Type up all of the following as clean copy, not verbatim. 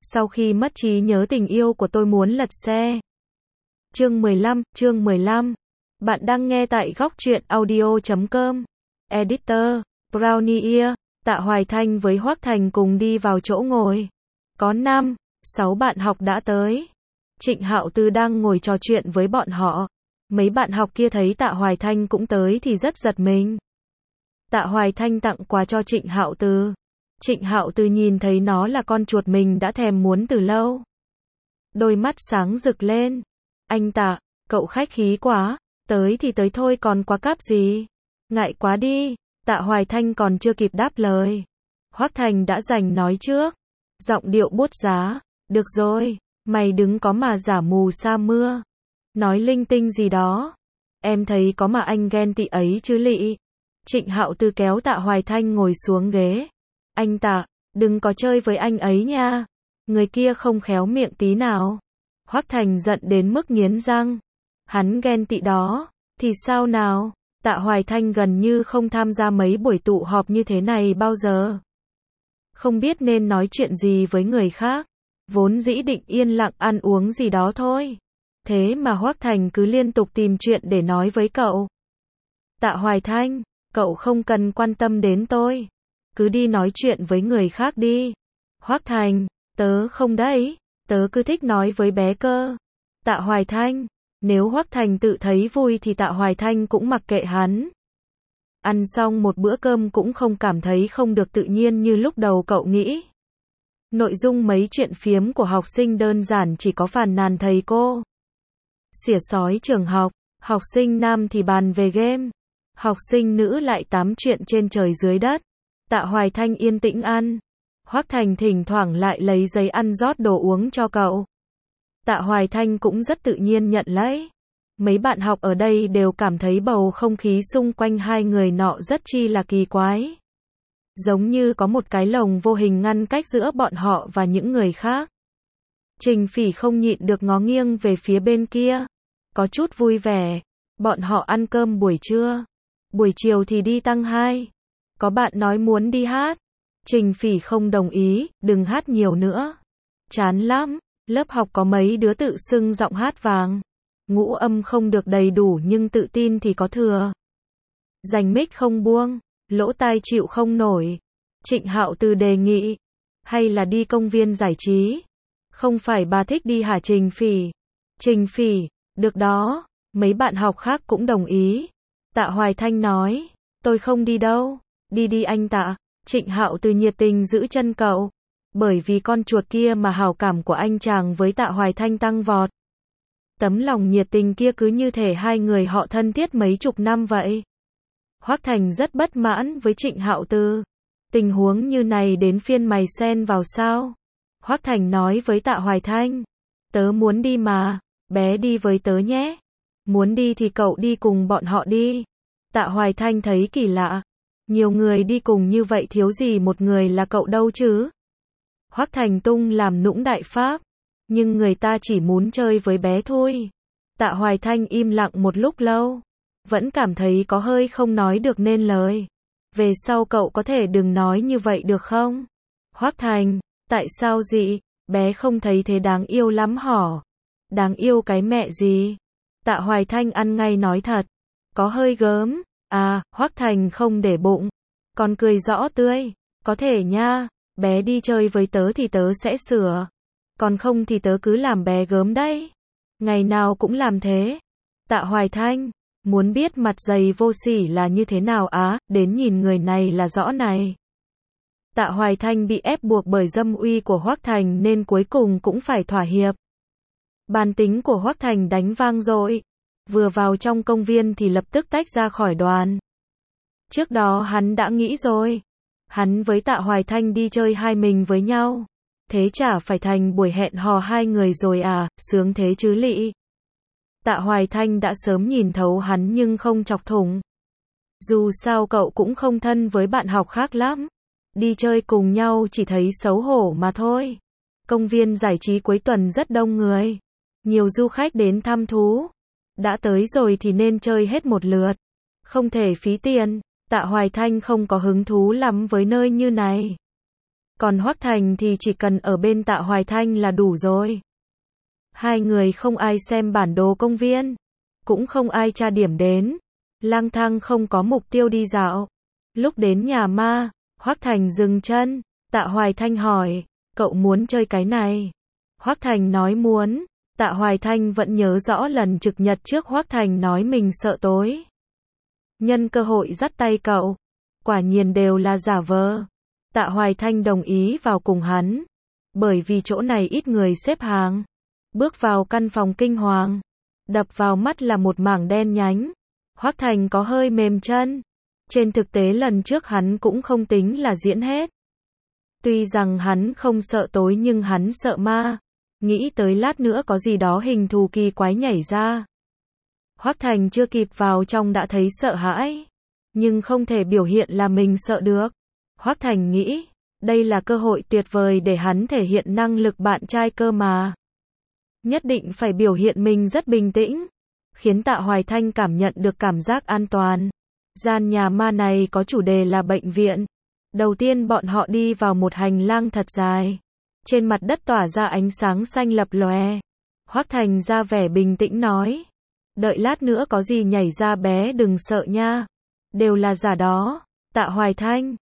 Sau khi mất trí nhớ tình yêu của tôi muốn lật xe. Chương 15. Bạn đang nghe tại góc truyện audio.com. Editor, Brownie Ear. Tạ Hoài Thanh với Hoắc Thành cùng đi vào chỗ ngồi. Có 5-6 bạn học đã tới. Trịnh Hạo Tư đang ngồi trò chuyện với bọn họ. Mấy bạn học kia thấy Tạ Hoài Thanh cũng tới thì rất giật mình. Tạ Hoài Thanh tặng quà cho Trịnh Hạo Tư. Trịnh Hạo Tư nhìn thấy nó là con chuột mình đã thèm muốn từ lâu. Đôi mắt sáng rực lên. Anh Tạ, cậu khách khí quá, tới thì tới thôi còn quá cáp gì. Ngại quá đi. Tạ Hoài Thanh còn chưa kịp đáp lời. Hoắc Thành đã giành nói trước. Giọng điệu bút giá. Được rồi, mày đứng có mà giả mù sa mưa. Nói linh tinh gì đó. Em thấy có mà anh ghen tị ấy chứ lị. Trịnh Hạo Tư kéo Tạ Hoài Thanh ngồi xuống ghế. Anh Tạ, đừng có chơi với anh ấy nha. Người kia không khéo miệng tí nào. Hoắc Thành giận đến mức nghiến răng. Hắn ghen tị đó, thì sao nào? Tạ Hoài Thanh gần như không tham gia mấy buổi tụ họp như thế này bao giờ. Không biết nên nói chuyện gì với người khác. Vốn dĩ định yên lặng ăn uống gì đó thôi. Thế mà Hoắc Thành cứ liên tục tìm chuyện để nói với cậu. Tạ Hoài Thanh, cậu không cần quan tâm đến tôi. Cứ đi nói chuyện với người khác đi. Hoắc Thành, tớ không đấy. Tớ cứ thích nói với bé cơ. Tạ Hoài Thanh, nếu Hoắc Thành tự thấy vui thì Tạ Hoài Thanh cũng mặc kệ hắn. Ăn xong một bữa cơm cũng không cảm thấy không được tự nhiên như lúc đầu cậu nghĩ. Nội dung mấy chuyện phiếm của học sinh đơn giản chỉ có phàn nàn thầy cô. Xỉa xói trường học, học sinh nam thì bàn về game. Học sinh nữ lại tám chuyện trên trời dưới đất. Tạ Hoài Thanh yên tĩnh ăn. Hoắc Thành thỉnh thoảng lại lấy giấy ăn rót đồ uống cho cậu. Tạ Hoài Thanh cũng rất tự nhiên nhận lấy. Mấy bạn học ở đây đều cảm thấy bầu không khí xung quanh hai người nọ rất chi là kỳ quái. Giống như có một cái lồng vô hình ngăn cách giữa bọn họ và những người khác. Trình Phỉ không nhịn được ngó nghiêng về phía bên kia. Có chút vui vẻ. Bọn họ ăn cơm buổi trưa. Buổi chiều thì đi tăng 2. Có bạn nói muốn đi hát. Trình Phỉ không đồng ý, đừng hát nhiều nữa. Chán lắm, lớp học có mấy đứa tự xưng giọng hát vàng. Ngũ âm không được đầy đủ nhưng tự tin thì có thừa. Giành mic không buông, lỗ tai chịu không nổi. Trịnh Hạo Tư đề nghị. Hay là đi công viên giải trí? Không phải bà thích đi hả Trình Phỉ? Trình Phỉ, được đó, mấy bạn học khác cũng đồng ý. Tạ Hoài Thanh nói, tôi không đi đâu. Đi đi anh Tạ. Trịnh Hạo Tư nhiệt tình giữ chân cậu. Bởi vì con chuột kia mà hảo cảm của anh chàng với Tạ Hoài Thanh tăng vọt. Tấm lòng nhiệt tình kia cứ như thể hai người họ thân thiết mấy chục năm vậy. Hoắc Thành rất bất mãn với Trịnh Hạo Tư. Tình huống như này đến phiên mày xen vào sao? Hoắc Thành nói với Tạ Hoài Thanh. Tớ muốn đi mà, bé đi với tớ nhé. Muốn đi thì cậu đi cùng bọn họ đi. Tạ Hoài Thanh thấy kỳ lạ. Nhiều người đi cùng như vậy thiếu gì một người là cậu đâu chứ? Hoắc Thành tung làm nũng đại pháp. Nhưng người ta chỉ muốn chơi với bé thôi. Tạ Hoài Thanh im lặng một lúc lâu. Vẫn cảm thấy có hơi không nói được nên lời. Về sau cậu có thể đừng nói như vậy được không? Hoắc Thành, tại sao dị? Bé không thấy thế đáng yêu lắm hả? Đáng yêu cái mẹ gì? Tạ Hoài Thanh ăn ngay nói thật. Có hơi gớm. À, Hoắc Thành không để bụng. Còn cười rõ tươi. Có thể nha, bé đi chơi với tớ thì tớ sẽ sửa. Còn không thì tớ cứ làm bé gớm đấy. Ngày nào cũng làm thế. Tạ Hoài Thanh, muốn biết mặt dày vô sỉ là như thế nào á, đến nhìn người này là rõ này. Tạ Hoài Thanh bị ép buộc bởi dâm uy của Hoắc Thành nên cuối cùng cũng phải thỏa hiệp. Bản tính của Hoắc Thành đánh vang dội. Vừa vào trong công viên thì lập tức tách ra khỏi đoàn. Trước đó hắn đã nghĩ rồi. Hắn với Tạ Hoài Thanh đi chơi hai mình với nhau. Thế chả phải thành buổi hẹn hò hai người rồi à, sướng thế chứ lị. Tạ Hoài Thanh đã sớm nhìn thấu hắn nhưng không chọc thủng. Dù sao cậu cũng không thân với bạn học khác lắm. Đi chơi cùng nhau chỉ thấy xấu hổ mà thôi. Công viên giải trí cuối tuần rất đông người. Nhiều du khách đến thăm thú. Đã tới rồi thì nên chơi hết một lượt. Không thể phí tiền. Tạ Hoài Thanh không có hứng thú lắm với nơi như này. Còn Hoắc Thành thì chỉ cần ở bên Tạ Hoài Thanh là đủ rồi. Hai người không ai xem bản đồ công viên, cũng không ai tra điểm đến, lang thang không có mục tiêu đi dạo. Lúc đến nhà ma, Hoắc Thành dừng chân, Tạ Hoài Thanh hỏi, cậu muốn chơi cái này? Hoắc Thành nói muốn. Tạ Hoài Thanh vẫn nhớ rõ lần trực nhật trước Hoắc Thành nói mình sợ tối. Nhân cơ hội dắt tay cậu. Quả nhiên đều là giả vờ. Tạ Hoài Thanh đồng ý vào cùng hắn. Bởi vì chỗ này ít người xếp hàng. Bước vào căn phòng kinh hoàng. Đập vào mắt là một mảng đen nhánh. Hoắc Thành có hơi mềm chân. Trên thực tế lần trước hắn cũng không tính là diễn hết. Tuy rằng hắn không sợ tối nhưng hắn sợ ma. Nghĩ tới lát nữa có gì đó hình thù kỳ quái nhảy ra. Hoắc Thành chưa kịp vào trong đã thấy sợ hãi. Nhưng không thể biểu hiện là mình sợ được. Hoắc Thành nghĩ, đây là cơ hội tuyệt vời để hắn thể hiện năng lực bạn trai cơ mà. Nhất định phải biểu hiện mình rất bình tĩnh. Khiến Tạ Hoài Thanh cảm nhận được cảm giác an toàn. Gian nhà ma này có chủ đề là bệnh viện. Đầu tiên bọn họ đi vào một hành lang thật dài. Trên mặt đất tỏa ra ánh sáng xanh lập lòe. Hoắc Thành ra vẻ bình tĩnh nói. Đợi lát nữa có gì nhảy ra bé đừng sợ nha. Đều là giả đó. Tạ Hoài Thanh.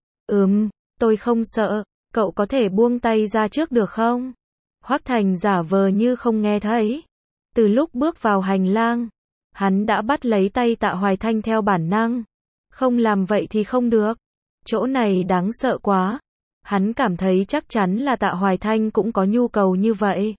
Tôi không sợ. Cậu có thể buông tay ra trước được không? Hoắc Thành giả vờ như không nghe thấy. Từ lúc bước vào hành lang, hắn đã bắt lấy tay Tạ Hoài Thanh theo bản năng. Không làm vậy thì không được. Chỗ này đáng sợ quá. Hắn cảm thấy chắc chắn là Tạ Hoài Thanh cũng có nhu cầu như vậy.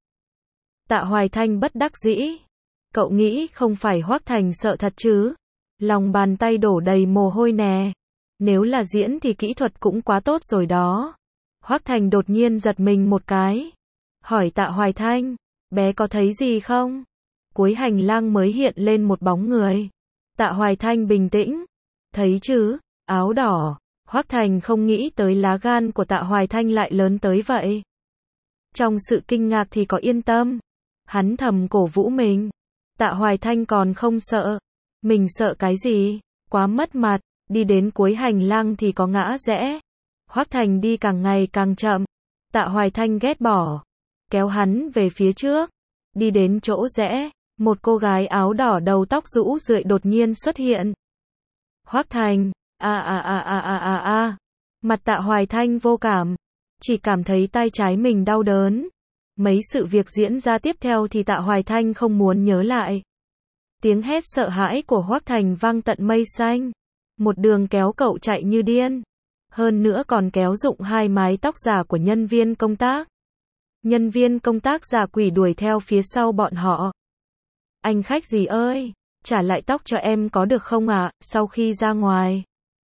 Tạ Hoài Thanh bất đắc dĩ. Cậu nghĩ không phải Hoắc Thành sợ thật chứ? Lòng bàn tay đổ đầy mồ hôi nè. Nếu là diễn thì kỹ thuật cũng quá tốt rồi đó. Hoắc Thành đột nhiên giật mình một cái. Hỏi Tạ Hoài Thanh, bé có thấy gì không? Cuối hành lang mới hiện lên một bóng người. Tạ Hoài Thanh bình tĩnh. Thấy chứ, áo đỏ. Hoắc Thành không nghĩ tới lá gan của Tạ Hoài Thanh lại lớn tới vậy. Trong sự kinh ngạc thì có yên tâm. Hắn thầm cổ vũ mình. Tạ Hoài Thanh còn không sợ. Mình sợ cái gì? Quá mất mặt. Đi đến cuối hành lang thì có ngã rẽ. Hoắc Thành đi càng ngày càng chậm. Tạ Hoài Thanh ghét bỏ. Kéo hắn về phía trước. Đi đến chỗ rẽ. Một cô gái áo đỏ đầu tóc rũ rượi đột nhiên xuất hiện. Hoắc Thành. Mặt Tạ Hoài Thanh vô cảm. Chỉ cảm thấy tay trái mình đau đớn. Mấy sự việc diễn ra tiếp theo thì Tạ Hoài Thanh không muốn nhớ lại. Tiếng hét sợ hãi của Hoắc Thành vang tận mây xanh. Một đường kéo cậu chạy như điên. Hơn nữa còn kéo rụng hai mái tóc giả của nhân viên công tác. Nhân viên công tác giả quỷ đuổi theo phía sau bọn họ. Anh khách gì ơi, trả lại tóc cho em có được không ạ? Sau khi ra ngoài,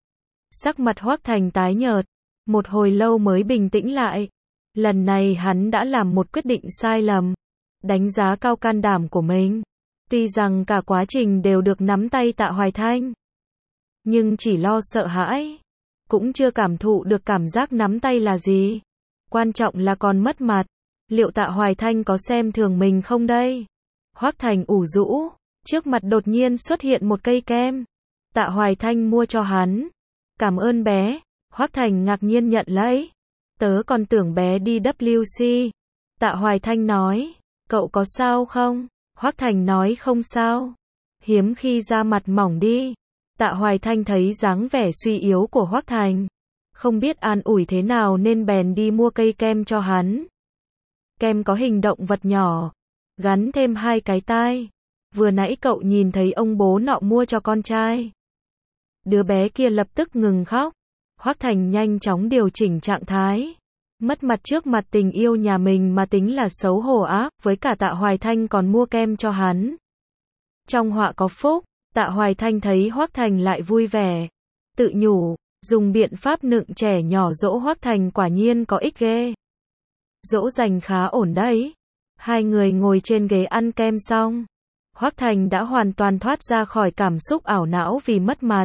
sắc mặt Hoắc Thành tái nhợt. Một hồi lâu mới bình tĩnh lại. Lần này hắn đã làm một quyết định sai lầm. Đánh giá cao can đảm của mình. Tuy rằng cả quá trình đều được nắm tay Tạ Hoài Thanh. Nhưng chỉ lo sợ hãi. Cũng chưa cảm thụ được cảm giác nắm tay là gì. Quan trọng là còn mất mặt. Liệu Tạ Hoài Thanh có xem thường mình không đây? Hoắc Thành ủ rũ. Trước mặt đột nhiên xuất hiện một cây kem. Tạ Hoài Thanh mua cho hắn. Cảm ơn bé. Hoắc Thành ngạc nhiên nhận lấy. Tớ còn tưởng bé đi WC. Tạ Hoài Thanh nói. Cậu có sao không? Hoắc Thành nói không sao. Hiếm khi da mặt mỏng đi. Tạ Hoài Thanh thấy dáng vẻ suy yếu của Hoắc Thành. Không biết an ủi thế nào nên bèn đi mua cây kem cho hắn. Kem có hình động vật nhỏ. Gắn thêm hai cái tai. Vừa nãy cậu nhìn thấy ông bố nọ mua cho con trai. Đứa bé kia lập tức ngừng khóc. Hoắc Thành nhanh chóng điều chỉnh trạng thái. Mất mặt trước mặt tình yêu nhà mình mà tính là xấu hổ á, với cả Tạ Hoài Thanh còn mua kem cho hắn. Trong họa có phúc, Tạ Hoài Thanh thấy Hoắc Thành lại vui vẻ. Tự nhủ, dùng biện pháp nựng trẻ nhỏ dỗ Hoắc Thành quả nhiên có ích ghê. Dỗ dành khá ổn đấy. Hai người ngồi trên ghế ăn kem xong. Hoắc Thành đã hoàn toàn thoát ra khỏi cảm xúc ảo não vì mất mặt.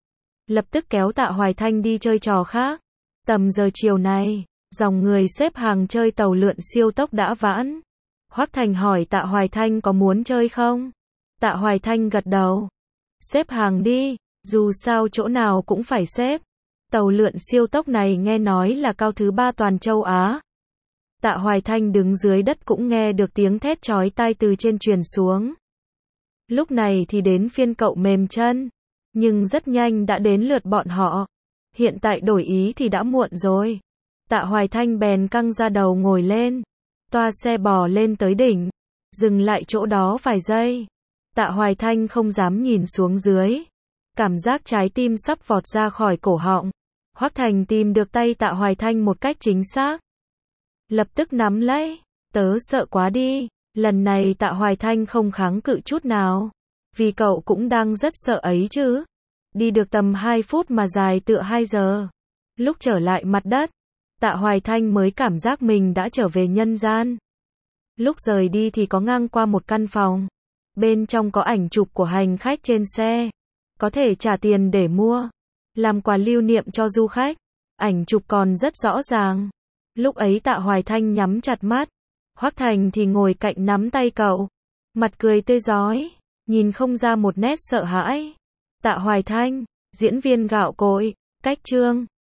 Lập tức kéo Tạ Hoài Thanh đi chơi trò khác. Tầm giờ chiều này, dòng người xếp hàng chơi tàu lượn siêu tốc đã vãn. Hoắc Thành hỏi Tạ Hoài Thanh có muốn chơi không? Tạ Hoài Thanh gật đầu. Xếp hàng đi, dù sao chỗ nào cũng phải xếp. Tàu lượn siêu tốc này nghe nói là cao thứ 3 toàn châu Á. Tạ Hoài Thanh đứng dưới đất cũng nghe được tiếng thét chói tai từ trên truyền xuống. Lúc này thì đến phiên cậu mềm chân. Nhưng rất nhanh đã đến lượt bọn họ. Hiện tại đổi ý thì đã muộn rồi. Tạ Hoài Thanh bèn căng ra đầu ngồi lên. Toa xe bò lên tới đỉnh. Dừng lại chỗ đó vài giây. Tạ Hoài Thanh không dám nhìn xuống dưới. Cảm giác trái tim sắp vọt ra khỏi cổ họng. Hoắc Thành tìm được tay Tạ Hoài Thanh một cách chính xác. Lập tức nắm lấy. Tớ sợ quá đi. Lần này Tạ Hoài Thanh không kháng cự chút nào. Vì cậu cũng đang rất sợ ấy chứ. Đi được tầm 2 phút mà dài tựa 2 giờ. Lúc trở lại mặt đất, Tạ Hoài Thanh mới cảm giác mình đã trở về nhân gian. Lúc rời đi thì có ngang qua một căn phòng. Bên trong có ảnh chụp của hành khách trên xe. Có thể trả tiền để mua. Làm quà lưu niệm cho du khách. Ảnh chụp còn rất rõ ràng. Lúc ấy Tạ Hoài Thanh nhắm chặt mắt. Hoắc Thành thì ngồi cạnh nắm tay cậu. Mặt cười tươi rói. Nhìn không ra một nét sợ hãi. Tạ Hoài Thanh, diễn viên gạo cội, cách chương.